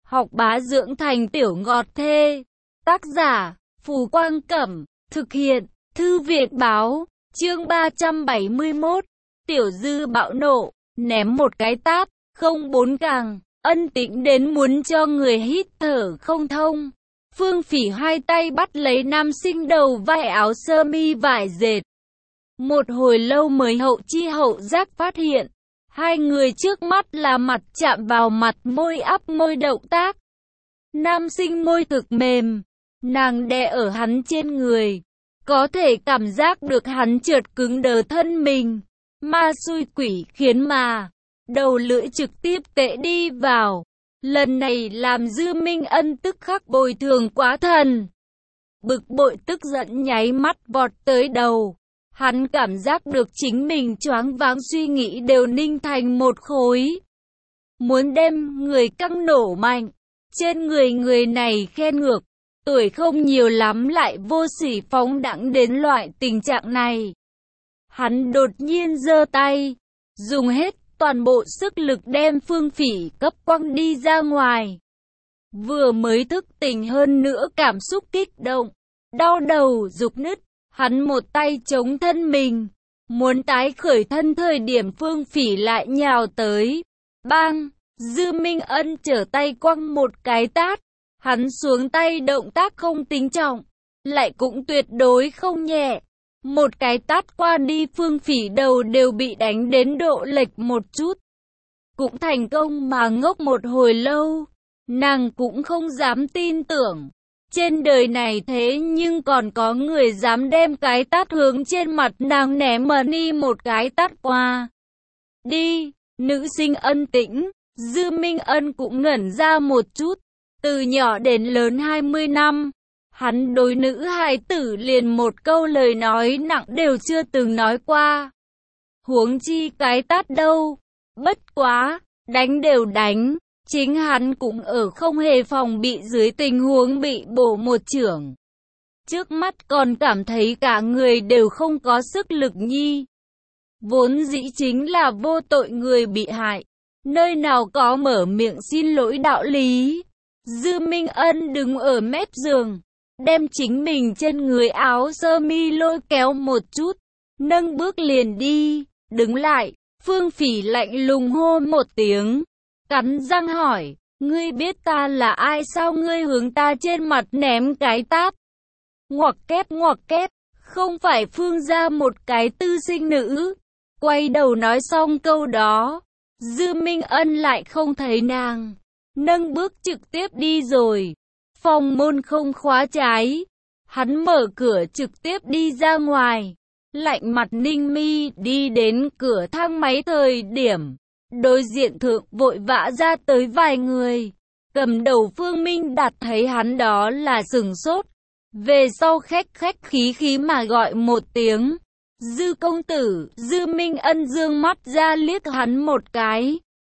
học bá dưỡng thành tiểu ngọt thê. Tác giả, Phù Quang Cẩm, thực hiện, Thư viện Báo, chương 371, Tiểu Dư bạo nộ, ném một cái tát, không bốn càng, Ân Tĩnh đến muốn cho người hít thở không thông. Phương Phỉ hai tay bắt lấy nam sinh đầu vai áo sơ mi vải dệt. Một hồi lâu mới hậu chi hậu giác phát hiện, hai người trước mắt là mặt chạm vào mặt, môi áp môi động tác. Nam sinh môi thực mềm, nàng đè ở hắn trên người, có thể cảm giác được hắn trượt cứng đờ thân mình. Ma xui quỷ khiến mà, đầu lưỡi trực tiếp tệ đi vào. Lần này làm Dư Minh Ân tức khắc bồi thường quá thần. Bực bội tức giận nháy mắt vọt tới đầu. Hắn cảm giác được chính mình choáng váng, suy nghĩ đều ninh thành một khối. Muốn đem người căng nổ mạnh. Trên người người này khen ngược, tuổi không nhiều lắm lại vô sỉ phóng đãng đến loại tình trạng này. Hắn đột nhiên giơ tay, dùng hết toàn bộ sức lực đem Phương Phỉ cấp quăng đi ra ngoài. Vừa mới thức tỉnh hơn nữa cảm xúc kích động, đau đầu rục nứt, hắn một tay chống thân mình, muốn tái khởi thân thời điểm Phương Phỉ lại nhào tới. Bang! Dư Minh Ân trở tay quăng một cái tát, hắn xuống tay động tác không tính trọng, lại cũng tuyệt đối không nhẹ. Một cái tát qua đi Phương Phỉ đầu đều bị đánh đến độ lệch một chút. Cũng thành công mà ngốc một hồi lâu, nàng cũng không dám tin tưởng. Trên đời này thế nhưng còn có người dám đem cái tát hướng trên mặt nàng ném mà đi một cái tát qua. Đi, nữ sinh Ân Tĩnh. Dư Minh Ân cũng ngẩn ra một chút, từ nhỏ đến lớn 20 năm, hắn đối nữ hài tử liền một câu lời nói nặng đều chưa từng nói qua. Huống chi cái tát đâu, bất quá, đánh đều đánh, chính hắn cũng ở không hề phòng bị dưới tình huống bị bổ một chưởng. Trước mắt còn cảm thấy cả người đều không có sức lực nhi. Vốn dĩ chính là vô tội người bị hại. Nơi nào có mở miệng xin lỗi đạo lý. Dư Minh Ân đứng ở mép giường, đem chính mình trên người áo sơ mi lôi kéo một chút, nâng bước liền đi. Đứng lại, Phương Phỉ lạnh lùng hô một tiếng, cắn răng hỏi, ngươi biết ta là ai sao, ngươi hướng ta trên mặt ném cái tát. Ngoặc kép, không phải Phương gia một cái tư sinh nữ. Quay đầu nói xong câu đó, Dư Minh Ân lại không thấy nàng, nâng bước trực tiếp đi rồi. Phòng môn không khóa trái, hắn mở cửa trực tiếp đi ra ngoài. Lạnh mặt Ninh Mi đi đến cửa thang máy thời điểm, đối diện thượng vội vã ra tới vài người. Cầm đầu Phương Minh Đạt thấy hắn đó là sửng sốt, về sau khách khí mà gọi một tiếng. Dư công tử. Dư Minh Ân dương mắt ra liếc hắn một cái.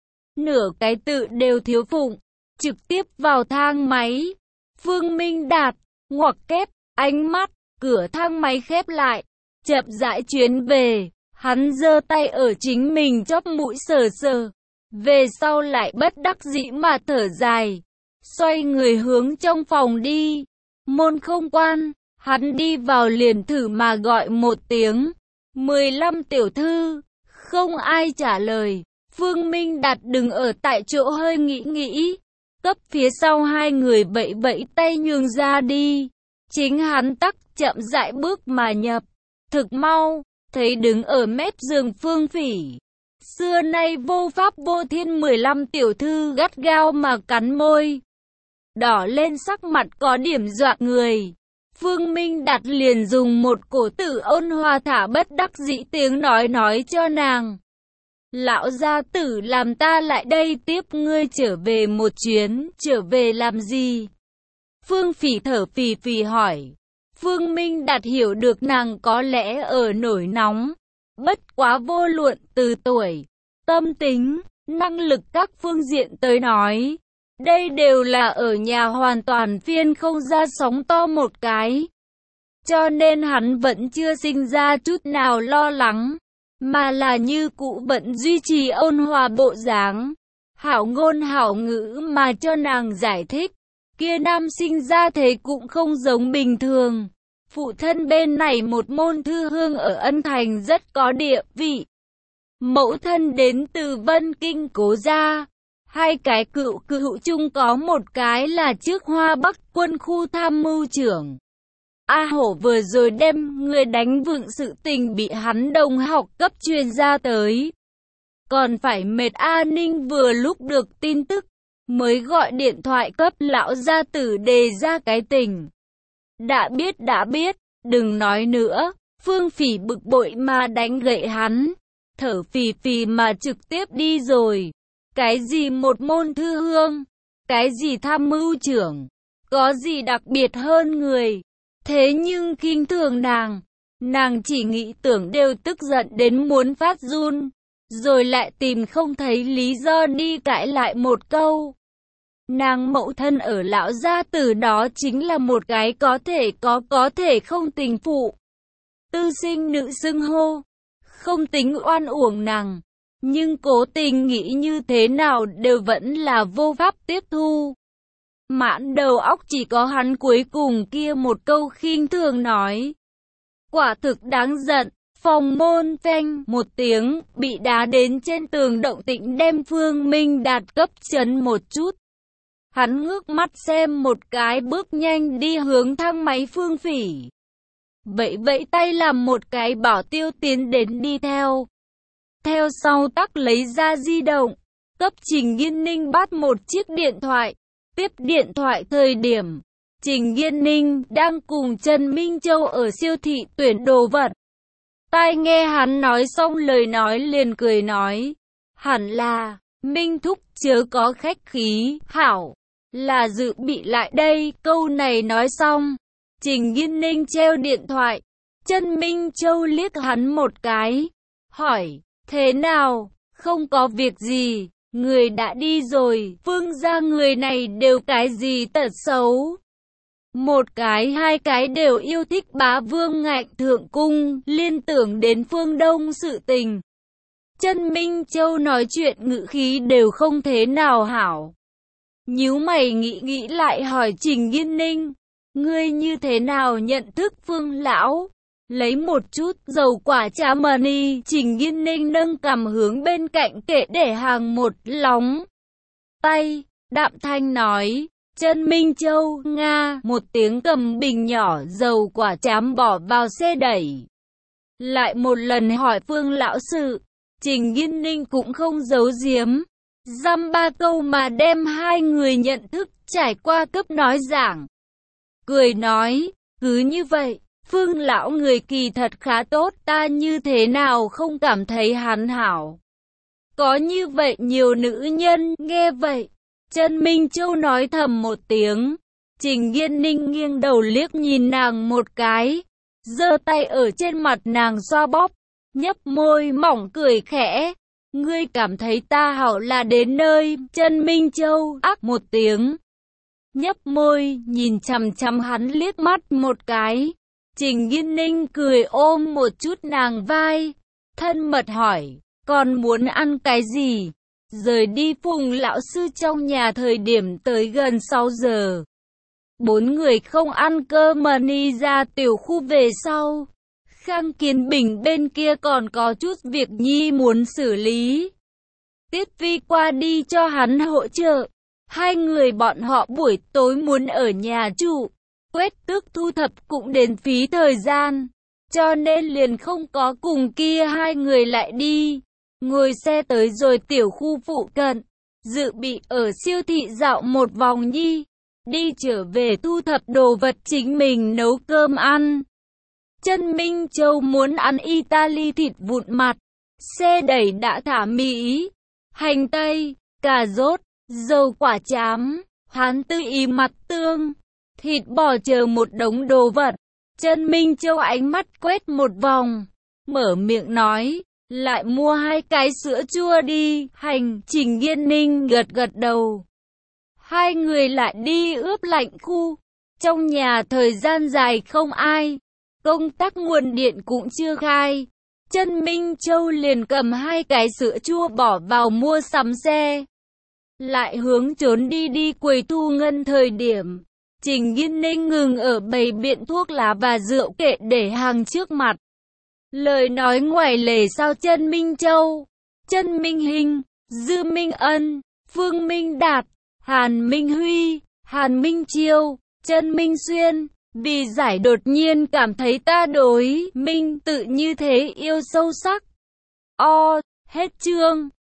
Nửa cái tự đều thiếu phụng, trực tiếp vào thang máy. Phương Minh Đạt, ngoặc kép, ánh mắt, cửa thang máy khép lại, chậm rãi chuyến về. Hắn giơ tay ở chính mình chóp mũi sờ sờ, về sau lại bất đắc dĩ mà thở dài, xoay người hướng trong phòng đi. Môn không quan, hắn đi vào liền thử mà gọi một tiếng, 15 tiểu thư, không ai trả lời. Phương Minh Đạt đứng ở tại chỗ hơi nghĩ, cấp phía sau hai người vẫy tay nhường ra đi. Chính hắn tắc chậm rãi bước mà nhập, thực mau, thấy đứng ở mép giường Phương Phỉ. Xưa nay vô pháp vô thiên 15 tiểu thư gắt gao mà cắn môi, đỏ lên sắc mặt có điểm dọa người. Phương Minh Đạt liền dùng một cổ tử ôn hòa thả bất đắc dĩ tiếng nói cho nàng. Lão gia tử làm ta lại đây tiếp ngươi trở về một chuyến, trở về làm gì? Phương Phỉ thở phì hỏi. Phương Minh Đạt hiểu được nàng có lẽ ở nổi nóng, bất quá vô luận từ tuổi, tâm tính, năng lực các phương diện tới nói, đây đều là ở nhà hoàn toàn phiên không ra sóng to một cái. Cho nên hắn vẫn chưa sinh ra chút nào lo lắng, mà là như cũ vẫn duy trì ôn hòa bộ dáng. hảo ngôn hảo ngữ mà cho nàng giải thích. Kia nam sinh ra thế cũng không giống bình thường. Phụ thân bên này một môn thư hương ở Ân Thành rất có địa vị. Mẫu thân đến từ Vân Kinh cố gia. Hai cái cựu chung có một cái là trước Hoa Bắc quân khu tham mưu trưởng. A Hổ vừa rồi đem người đánh vựng sự tình bị hắn đồng học cấp truyền ra tới. Còn phải mệt A Ninh vừa lúc được tin tức, mới gọi điện thoại cấp lão gia tử đề ra cái tình. Đã biết, đừng nói nữa. Phương Phỉ bực bội mà đánh gậy hắn, thở phì phì mà trực tiếp đi rồi. Cái gì một môn thư hương, cái gì tham mưu trưởng, có gì đặc biệt hơn người. Thế nhưng khinh thường nàng chỉ nghĩ tưởng đều tức giận đến muốn phát run, rồi lại tìm không thấy lý do đi cãi lại một câu. Nàng mẫu thân ở lão gia tử đó chính là một cái có thể không tình phụ. Tư sinh nữ xưng hô, không tính oan uổng nàng, nhưng cố tình nghĩ như thế nào đều vẫn là vô pháp tiếp thu. Mãn đầu óc chỉ có hắn cuối cùng kia một câu khinh thường nói. Quả thực đáng giận. Phòng môn phanh một tiếng, bị đá đến trên tường, động tĩnh đem Phương Minh Đạt cấp chấn một chút. Hắn ngước mắt xem một cái, bước nhanh đi hướng thang máy Phương Phỉ. Vẫy tay làm một cái bảo tiêu tiến đến đi theo. Theo sau tắc lấy ra di động, cấp Trình Nghiên Ninh bắt một chiếc điện thoại. Tiếp điện thoại thời điểm, Trình Nghiên Ninh đang cùng Trần Minh Châu ở siêu thị tuyển đồ vật. Tai nghe hắn nói xong lời nói liền cười nói, hẳn là, Minh Thúc chớ có khách khí, hảo, là dự bị lại đây. Câu này nói xong, Trình Nghiên Ninh treo điện thoại, Trần Minh Châu liếc hắn một cái, hỏi, thế nào, không có việc gì, người đã đi rồi, Phương gia người này đều cái gì tật xấu. Một cái hai cái đều yêu thích bá vương ngạnh thượng cung, liên tưởng đến phương Đông sự tình. Trần Minh Châu nói chuyện ngữ khí đều không thế nào hảo. Nhíu mày nghĩ lại hỏi Trình Nghiên Ninh, ngươi như thế nào nhận thức Phương lão? Lấy một chút dầu quả trà mani, Trình Nghiên Ninh nâng cằm hướng bên cạnh kệ để hàng một lóng tay, đạm thanh nói. Trần Minh Châu, Nga, một tiếng cầm bình nhỏ dầu quả chám bỏ vào xe đẩy. Lại một lần hỏi Phương lão sự, Trình Nghiên Ninh cũng không giấu giếm. Dăm ba câu mà đem hai người nhận thức trải qua cấp nói giảng. Cười nói, cứ như vậy, Phương lão người kỳ thật khá tốt, ta như thế nào không cảm thấy hắn hảo. Có như vậy nhiều nữ nhân, nghe vậy. Trần Minh Châu nói thầm một tiếng, Trình Nghiên Ninh nghiêng đầu liếc nhìn nàng một cái, giơ tay ở trên mặt nàng xoa bóp, nhấp môi mỏng cười khẽ, ngươi cảm thấy ta hảo là đến nơi. Trần Minh Châu ác một tiếng, nhấp môi nhìn chằm chằm hắn liếc mắt một cái. Trình Nghiên Ninh cười ôm một chút nàng vai, thân mật hỏi, còn muốn ăn cái gì? Rời đi Phùng lão sư trong nhà thời điểm tới gần 6 giờ. Bốn người không ăn cơm mà đi ra tiểu khu về sau. Khang Kiến Bình bên kia còn có chút việc nhi muốn xử lý. Tiết Vi qua đi cho hắn hỗ trợ. Hai người bọn họ buổi tối muốn ở nhà trụ, quét tước thu thập cũng đến phí thời gian, cho nên liền không có cùng kia hai người lại đi. Ngồi xe tới rồi tiểu khu phụ cận, dự bị ở siêu thị dạo một vòng nhi, đi trở về thu thập đồ vật chính mình nấu cơm ăn. Trần Minh Châu muốn ăn Italy thịt vụn mặt, xe đẩy đã thả mì, hành tây, cà rốt, dầu quả chám, hắn tươi y mặt tương, thịt bò chờ một đống đồ vật. Trần Minh Châu ánh mắt quét một vòng, mở miệng nói, lại mua 2 cái sữa chua đi. Hành. Trình Nghiên Ninh gật đầu. Hai người lại đi ướp lạnh khu. Trong nhà thời gian dài không ai, công tắc nguồn điện cũng chưa khai. Trần Minh Châu liền cầm 2 cái sữa chua bỏ vào mua sắm xe. lại hướng trốn đi quầy thu ngân thời điểm. Trình Nghiên Ninh ngừng ở bày biện thuốc lá và rượu kệ để hàng trước mặt. Lời nói ngoài lề sao Chân Minh Châu, Chân Minh Hình, Dư Minh Ân, Phương Minh Đạt, Hàn Minh Huy, Hàn Minh Chiêu, Chân Minh Xuyên, vì giải đột nhiên cảm thấy ta đối Minh tự như thế yêu sâu sắc. Hết chương.